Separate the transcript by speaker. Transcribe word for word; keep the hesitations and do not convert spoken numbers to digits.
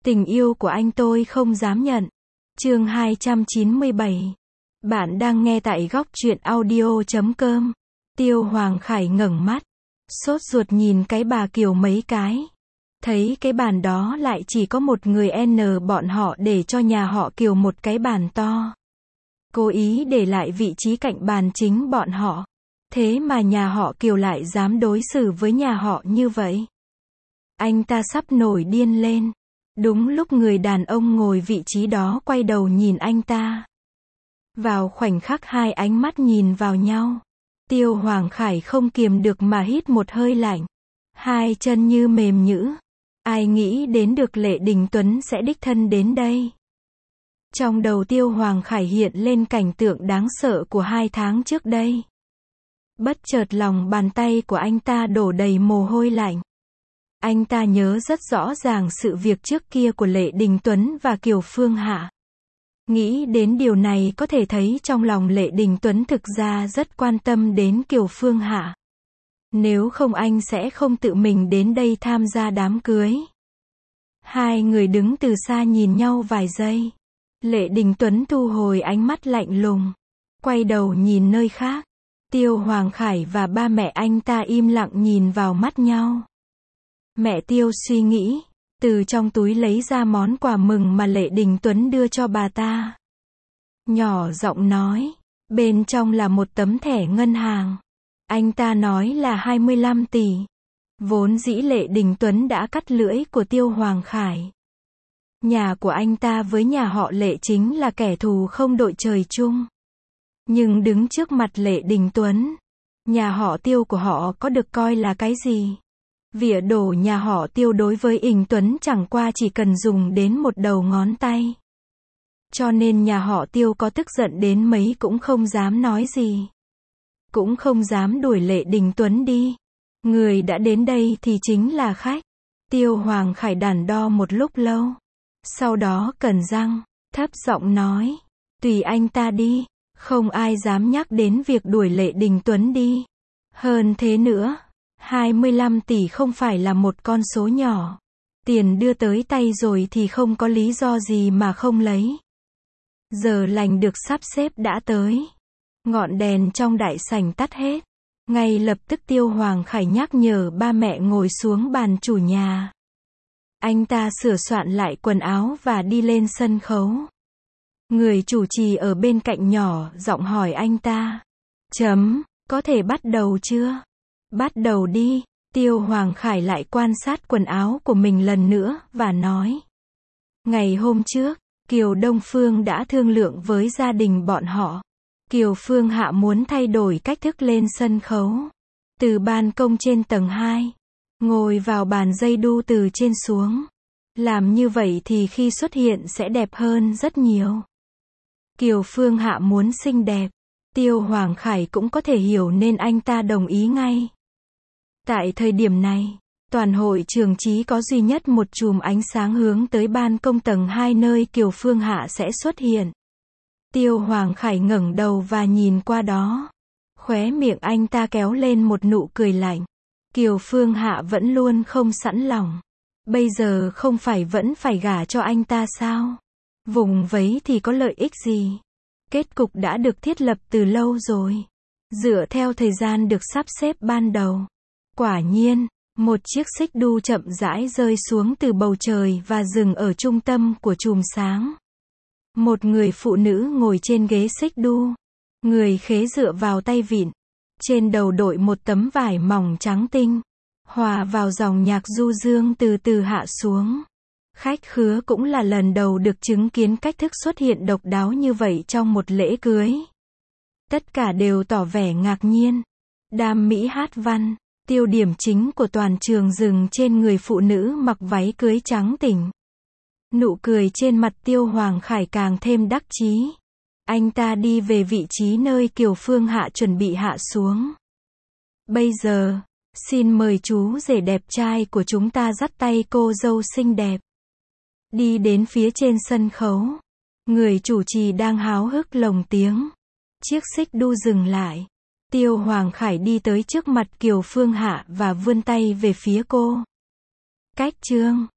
Speaker 1: Tình yêu của anh tôi không dám nhận. Chương hai trăm chín mươi bảy. Bạn đang nghe tại góc truyện audio chấm com. Tiêu Hoàng Khải ngẩng mắt, sốt ruột nhìn cái bà Kiều mấy cái. Thấy cái bàn đó lại chỉ có một người N bọn họ để cho nhà họ Kiều một cái bàn to. Cố ý để lại vị trí cạnh bàn chính bọn họ. Thế mà nhà họ Kiều lại dám đối xử với nhà họ như vậy. Anh ta sắp nổi điên lên. Đúng lúc người đàn ông ngồi vị trí đó quay đầu nhìn anh ta. Vào khoảnh khắc hai ánh mắt nhìn vào nhau, Tiêu Hoàng Khải không kiềm được mà hít một hơi lạnh. Hai chân như mềm nhũn. Ai nghĩ đến được Lệ Đình Tuấn sẽ đích thân đến đây. Trong đầu Tiêu Hoàng Khải hiện lên cảnh tượng đáng sợ của hai tháng trước đây. Bất chợt lòng bàn tay của anh ta đổ đầy mồ hôi lạnh. Anh ta nhớ rất rõ ràng sự việc trước kia của Lệ Đình Tuấn và Kiều Phương Hạ. Nghĩ đến điều này có thể thấy trong lòng Lệ Đình Tuấn thực ra rất quan tâm đến Kiều Phương Hạ. Nếu không anh sẽ không tự mình đến đây tham gia đám cưới. Hai người đứng từ xa nhìn nhau vài giây. Lệ Đình Tuấn thu hồi ánh mắt lạnh lùng, quay đầu nhìn nơi khác. Tiêu Hoàng Khải và ba mẹ anh ta im lặng nhìn vào mắt nhau. Mẹ Tiêu suy nghĩ, từ trong túi lấy ra món quà mừng mà Lệ Đình Tuấn đưa cho bà ta. Nhỏ giọng nói, bên trong là một tấm thẻ ngân hàng. Anh ta nói là hai mươi lăm tỷ. Vốn dĩ Lệ Đình Tuấn đã cắt lưỡi của Tiêu Hoàng Khải. Nhà của anh ta với nhà họ Lệ chính là kẻ thù không đội trời chung. Nhưng đứng trước mặt Lệ Đình Tuấn, nhà họ Tiêu của họ có được coi là cái gì? Vỉa đổ nhà họ Tiêu đối với Ình Tuấn chẳng qua chỉ cần dùng đến một đầu ngón tay. Cho nên nhà họ Tiêu có tức giận đến mấy cũng không dám nói gì. Cũng không dám đuổi Lệ Đình Tuấn đi. Người đã đến đây thì chính là khách. Tiêu Hoàng Khải đắn đo một lúc lâu. Sau đó cắn răng, thấp giọng nói, tùy anh ta đi. Không ai dám nhắc đến việc đuổi Lệ Đình Tuấn đi. Hơn thế nữa, hai mươi lăm tỷ không phải là một con số nhỏ. Tiền đưa tới tay rồi thì không có lý do gì mà không lấy. Giờ lành được sắp xếp đã tới. Ngọn đèn trong đại sảnh tắt hết. Ngay lập tức Tiêu Hoàng Khải nhắc nhở ba mẹ ngồi xuống bàn chủ nhà. Anh ta sửa soạn lại quần áo và đi lên sân khấu. Người chủ trì ở bên cạnh nhỏ giọng hỏi anh ta. Chấm, có thể bắt đầu chưa? Bắt đầu đi. Tiêu Hoàng Khải lại quan sát quần áo của mình lần nữa và nói. Ngày hôm trước, Kiều Đông Phương đã thương lượng với gia đình bọn họ. Kiều Phương Hạ muốn thay đổi cách thức lên sân khấu. Từ ban công trên tầng hai, ngồi vào bàn dây đu từ trên xuống. Làm như vậy thì khi xuất hiện sẽ đẹp hơn rất nhiều. Kiều Phương Hạ muốn xinh đẹp. Tiêu Hoàng Khải cũng có thể hiểu nên anh ta đồng ý ngay. Tại thời điểm này, toàn hội trường chỉ có duy nhất một chùm ánh sáng hướng tới ban công tầng hai nơi Kiều Phương Hạ sẽ xuất hiện. Tiêu Hoàng Khải ngẩng đầu và nhìn qua đó. Khóe miệng anh ta kéo lên một nụ cười lạnh. Kiều Phương Hạ vẫn luôn không sẵn lòng. Bây giờ không phải vẫn phải gả cho anh ta sao? Vùng vấy thì có lợi ích gì? Kết cục đã được thiết lập từ lâu rồi. Dựa theo thời gian được sắp xếp ban đầu. Quả nhiên, một chiếc xích đu chậm rãi rơi xuống từ bầu trời và dừng ở trung tâm của chùm sáng. Một người phụ nữ ngồi trên ghế xích đu. Người khế dựa vào tay vịn. Trên đầu đội một tấm vải mỏng trắng tinh. Hòa vào dòng nhạc du dương từ từ hạ xuống. Khách khứa cũng là lần đầu được chứng kiến cách thức xuất hiện độc đáo như vậy trong một lễ cưới. Tất cả đều tỏ vẻ ngạc nhiên. Đam mỹ hát văn. Tiêu điểm chính của toàn trường dừng trên người phụ nữ mặc váy cưới trắng tỉnh. Nụ cười trên mặt Tiêu Hoàng Khải càng thêm đắc chí. Anh ta đi về vị trí nơi Kiều Phương Hạ chuẩn bị hạ xuống. Bây giờ, xin mời chú rể đẹp trai của chúng ta dắt tay cô dâu xinh đẹp. Đi đến phía trên sân khấu. Người chủ trì đang háo hức lồng tiếng. Chiếc xích đu dừng lại. Tiêu Hoàng Khải đi tới trước mặt Kiều Phương Hạ và vươn tay về phía cô. Cách chương